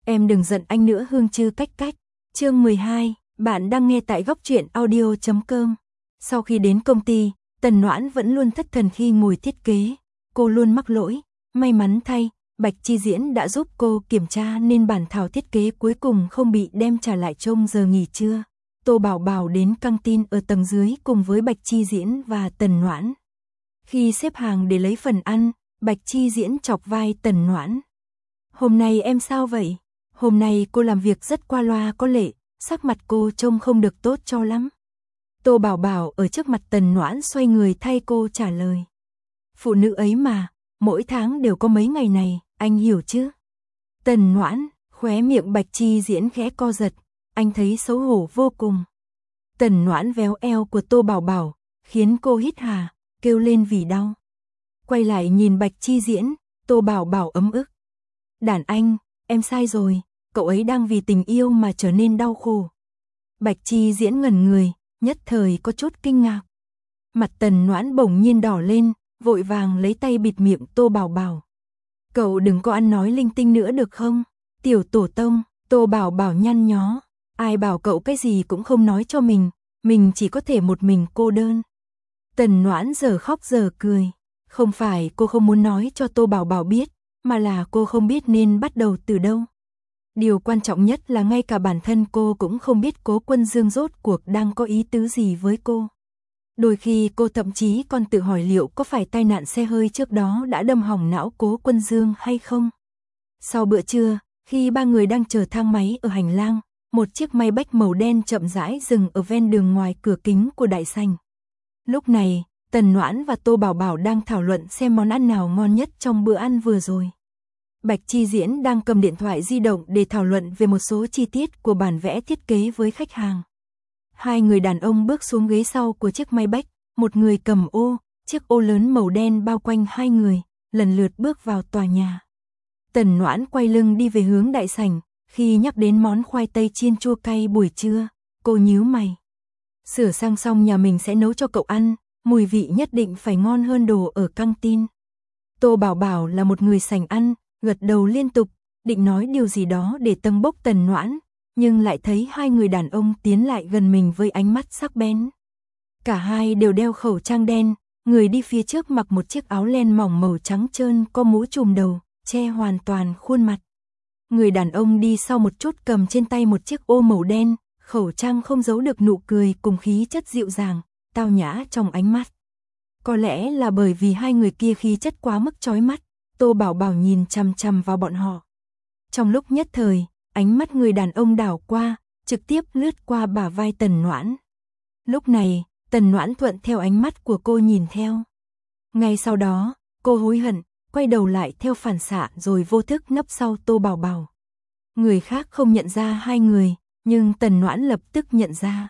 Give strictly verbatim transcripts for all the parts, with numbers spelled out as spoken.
Em đừng giận anh nữa Hương Trư cách cách. Chương mười hai, bạn đang nghe tại góc truyện audio chấm com. Sau khi đến công ty, Tần Noãn vẫn luôn thất thần khi ngồi thiết kế. Cô luôn mắc lỗi, may mắn thay, Bạch Chi Diễn đã giúp cô kiểm tra nên bản thảo thiết kế cuối cùng không bị đem trả lại trong giờ nghỉ trưa. Tô Bảo Bảo đến căng tin ở tầng dưới cùng với Bạch Chi Diễn và Tần Noãn. Khi xếp hàng để lấy phần ăn, Bạch Chi Diễn chọc vai Tần Noãn. Hôm nay em sao vậy? Hôm nay cô làm việc rất qua loa có lệ, sắc mặt cô trông không được tốt cho lắm. Tô Bảo Bảo ở trước mặt Tần Noãn xoay người thay cô trả lời. Phụ nữ ấy mà, mỗi tháng đều có mấy ngày này, anh hiểu chứ? Tần Noãn, khóe miệng Bạch Chi Diễn khẽ co giật, anh thấy xấu hổ vô cùng. Tần Noãn véo eo của Tô Bảo Bảo, khiến cô hít hà, kêu lên vì đau. Quay lại nhìn Bạch Chi Diễn, Tô Bảo Bảo ấm ức. Đàn anh, em sai rồi, cậu ấy đang vì tình yêu mà trở nên đau khổ. Bạch Chi Diễn ngẩn người, nhất thời có chút kinh ngạc. Mặt Tần Noãn bỗng nhiên đỏ lên, vội vàng lấy tay bịt miệng Tô Bảo Bảo. Cậu đừng có ăn nói linh tinh nữa được không? Tiểu tổ tông, Tô Bảo Bảo nhăn nhó. Ai bảo cậu cái gì cũng không nói cho mình, mình chỉ có thể một mình cô đơn. Tần Noãn giờ khóc giờ cười. Không phải cô không muốn nói cho Tô Bảo Bảo biết, mà là cô không biết nên bắt đầu từ đâu. Điều quan trọng nhất là ngay cả bản thân cô cũng không biết Cố Quân Dương rốt cuộc đang có ý tứ gì với cô. Đôi khi cô thậm chí còn tự hỏi liệu có phải tai nạn xe hơi trước đó đã đâm hỏng não Cố Quân Dương hay không. Sau bữa trưa, khi ba người đang chờ thang máy ở hành lang, một chiếc Maybach màu đen chậm rãi dừng ở ven đường ngoài cửa kính của đại sảnh. Lúc này, Tần Noãn và Tô Bảo Bảo đang thảo luận xem món ăn nào ngon nhất trong bữa ăn vừa rồi. Bạch Chi Diễn đang cầm điện thoại di động để thảo luận về một số chi tiết của bản vẽ thiết kế với khách hàng. Hai người đàn ông bước xuống ghế sau của chiếc Maybach, một người cầm ô, chiếc ô lớn màu đen bao quanh hai người, lần lượt bước vào tòa nhà. Tần Noãn quay lưng đi về hướng đại sảnh, khi nhắc đến món khoai tây chiên chua cay buổi trưa, cô nhíu mày. Sửa sang xong nhà mình sẽ nấu cho cậu ăn, mùi vị nhất định phải ngon hơn đồ ở căng tin. Tô Bảo Bảo là một người sành ăn, gật đầu liên tục, định nói điều gì đó để tâng bốc Tần Noãn, nhưng lại thấy hai người đàn ông tiến lại gần mình với ánh mắt sắc bén. Cả hai đều đeo khẩu trang đen, người đi phía trước mặc một chiếc áo len mỏng màu trắng trơn có mũ trùm đầu, che hoàn toàn khuôn mặt. Người đàn ông đi sau một chút cầm trên tay một chiếc ô màu đen, khẩu trang không giấu được nụ cười cùng khí chất dịu dàng, tao nhã trong ánh mắt. Có lẽ là bởi vì hai người kia khí chất quá mức chói mắt, Tô Bảo Bảo nhìn chằm chằm vào bọn họ. Trong lúc nhất thời, ánh mắt người đàn ông đảo qua, trực tiếp lướt qua bả vai Tần Noãn. Lúc này, Tần Noãn thuận theo ánh mắt của cô nhìn theo. Ngay sau đó, cô hối hận, quay đầu lại theo phản xạ rồi vô thức nấp sau Tô Bảo Bảo. Người khác không nhận ra hai người, nhưng Tần Noãn lập tức nhận ra.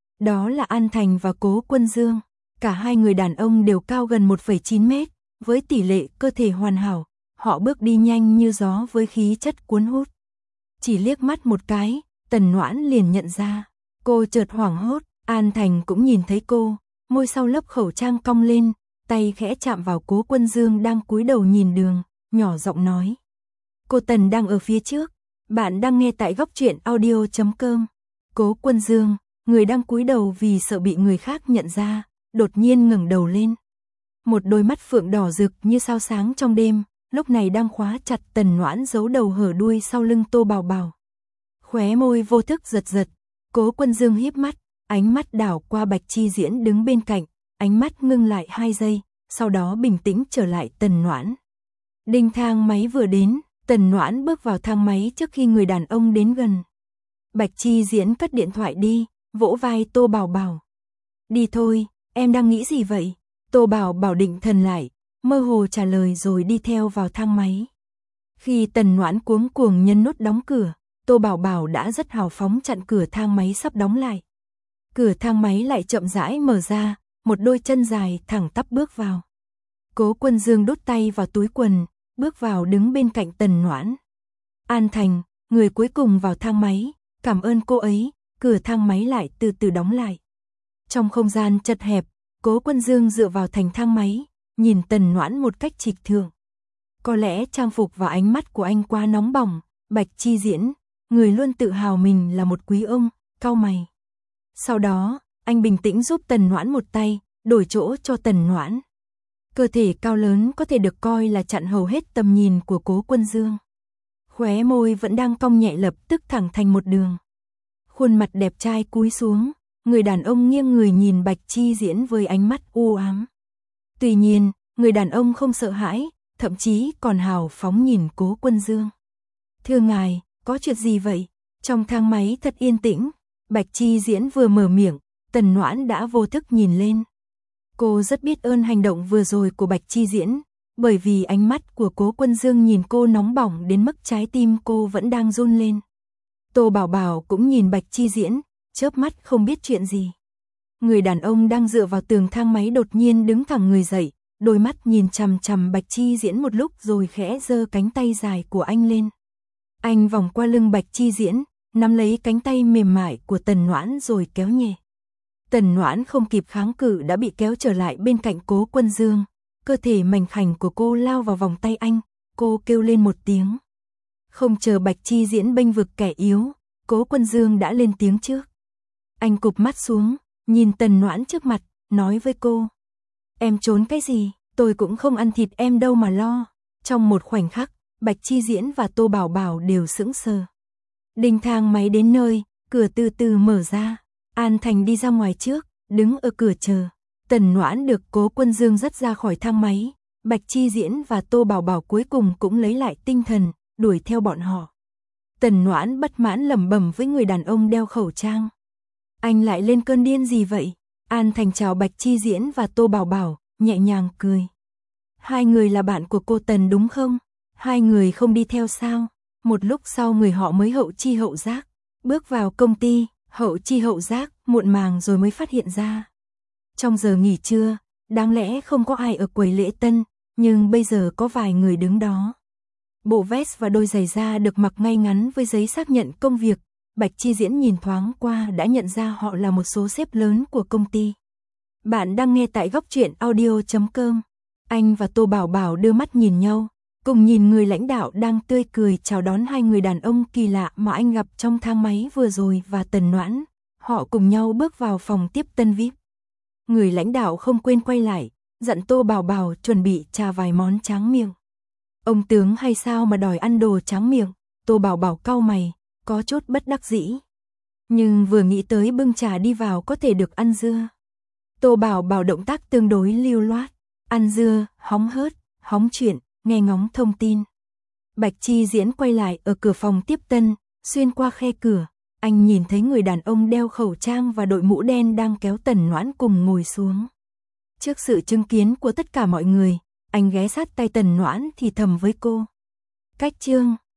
Đó là An Thành và Cố Quân Dương. Cả hai người đàn ông đều cao gần một phẩy chín mét, với tỷ lệ cơ thể hoàn hảo, họ bước đi nhanh như gió với khí chất cuốn hút. Chỉ liếc mắt một cái, Tần Noãn liền nhận ra. Cô chợt hoảng hốt, An Thành cũng nhìn thấy cô, môi sau lớp khẩu trang cong lên, tay khẽ chạm vào Cố Quân Dương đang cúi đầu nhìn đường, nhỏ giọng nói. Cô Tần đang ở phía trước, bạn đang nghe tại góc truyện audio chấm com. Cố Quân Dương, người đang cúi đầu vì sợ bị người khác nhận ra, đột nhiên ngẩng đầu lên. Một đôi mắt phượng đỏ rực như sao sáng trong đêm, lúc này đang khóa chặt Tần Noãn giấu đầu hở đuôi sau lưng Tô Bảo Bảo. Khóe môi vô thức giật giật, Cố Quân Dương híp mắt, ánh mắt đảo qua Bạch Chi Diễn đứng bên cạnh, ánh mắt ngưng lại hai giây, sau đó bình tĩnh trở lại Tần Noãn. Đinh thang máy vừa đến, Tần Noãn bước vào thang máy trước khi người đàn ông đến gần. Bạch Chi Diễn cất điện thoại đi, vỗ vai Tô Bảo Bảo. Đi thôi, em đang nghĩ gì vậy? Tô Bảo Bảo định thần lại, mơ hồ trả lời rồi đi theo vào thang máy. Khi Tần Noãn cuống cuồng nhấn nút đóng cửa, Tô Bảo Bảo đã rất hào phóng chặn cửa thang máy sắp đóng lại. Cửa thang máy lại chậm rãi mở ra, một đôi chân dài thẳng tắp bước vào. Cố Quân Dương đút tay vào túi quần, bước vào đứng bên cạnh Tần Noãn. An Thành, người cuối cùng vào thang máy, cảm ơn cô ấy, cửa thang máy lại từ từ đóng lại. Trong không gian chật hẹp, Cố Quân Dương dựa vào thành thang máy, nhìn Tần Noãn một cách trịch thượng. Có lẽ trang phục và ánh mắt của anh quá nóng bỏng, Bạch Chi Diễn, người luôn tự hào mình là một quý ông, cau mày. Sau đó, anh bình tĩnh giúp Tần Noãn một tay, đổi chỗ cho Tần Noãn. Cơ thể cao lớn có thể được coi là chặn hầu hết tầm nhìn của Cố Quân Dương. Khóe môi vẫn đang cong nhẹ lập tức thẳng thành một đường. Khuôn mặt đẹp trai cúi xuống, người đàn ông nghiêng người nhìn Bạch Chi Diễn với ánh mắt u ám. Tuy nhiên, người đàn ông không sợ hãi, thậm chí còn hào phóng nhìn Cố Quân Dương. Thưa ngài, có chuyện gì vậy? Trong thang máy thật yên tĩnh, Bạch Chi Diễn vừa mở miệng, Tần Noãn đã vô thức nhìn lên. Cô rất biết ơn hành động vừa rồi của Bạch Chi Diễn, bởi vì ánh mắt của Cố Quân Dương nhìn cô nóng bỏng đến mức trái tim cô vẫn đang run lên. Tô Bảo Bảo cũng nhìn Bạch Chi Diễn, chớp mắt không biết chuyện gì. Người đàn ông đang dựa vào tường thang máy đột nhiên đứng thẳng người dậy, đôi mắt nhìn chằm chằm Bạch Chi Diễn một lúc rồi khẽ giơ cánh tay dài của anh lên. Anh vòng qua lưng Bạch Chi Diễn, nắm lấy cánh tay mềm mại của Tần Noãn rồi kéo nhẹ. Tần Noãn không kịp kháng cự đã bị kéo trở lại bên cạnh Cố Quân Dương, cơ thể mảnh khảnh của cô lao vào vòng tay anh, cô kêu lên một tiếng. Không chờ Bạch Chi Diễn bênh vực kẻ yếu, Cố Quân Dương đã lên tiếng trước. Anh cụp mắt xuống, nhìn Tần Noãn trước mặt, nói với cô. Em trốn cái gì, tôi cũng không ăn thịt em đâu mà lo. Trong một khoảnh khắc, Bạch Chi Diễn và Tô Bảo Bảo đều sững sờ. Đinh thang máy đến nơi, cửa từ từ mở ra. An Thành đi ra ngoài trước, đứng ở cửa chờ. Tần Noãn được Cố Quân Dương dắt ra khỏi thang máy. Bạch Chi Diễn và Tô Bảo Bảo cuối cùng cũng lấy lại tinh thần, đuổi theo bọn họ. Tần Noãn bất mãn lẩm bẩm với người đàn ông đeo khẩu trang. Anh lại lên cơn điên gì vậy? An Thành chào Bạch Chi Diễn và Tô Bảo Bảo, nhẹ nhàng cười. Hai người là bạn của cô Tần đúng không? Hai người không đi theo sao? Một lúc sau người họ mới hậu chi hậu giác. Bước vào công ty, hậu chi hậu giác, muộn màng rồi mới phát hiện ra. Trong giờ nghỉ trưa, đáng lẽ không có ai ở quầy lễ tân, nhưng bây giờ có vài người đứng đó. Bộ vest và đôi giày da được mặc ngay ngắn với giấy xác nhận công việc. Bạch Chi Diễn nhìn thoáng qua đã nhận ra họ là một số sếp lớn của công ty. Bạn đang nghe tại góc truyện audio chấm com. Anh và Tô Bảo Bảo đưa mắt nhìn nhau, cùng nhìn người lãnh đạo đang tươi cười chào đón hai người đàn ông kỳ lạ mà anh gặp trong thang máy vừa rồi và Tần Noãn. Họ cùng nhau bước vào phòng tiếp tân vi ai pi. Người lãnh đạo không quên quay lại, dặn Tô Bảo Bảo chuẩn bị trà vài món tráng miệng. Ông tướng hay sao mà đòi ăn đồ tráng miệng? Tô Bảo Bảo cau mày, có chút bất đắc dĩ. Nhưng vừa nghĩ tới bưng trà đi vào có thể được ăn dưa. Tô Bảo Bảo động tác tương đối lưu loát, ăn dưa, hóng hớt, hóng chuyện, nghe ngóng thông tin. Bạch Chi Diễn quay lại ở cửa phòng tiếp tân, xuyên qua khe cửa, anh nhìn thấy người đàn ông đeo khẩu trang và đội mũ đen đang kéo Tần Noãn cùng ngồi xuống. Trước sự chứng kiến của tất cả mọi người, anh ghé sát tay Tần Noãn thì thầm với cô. Cách chương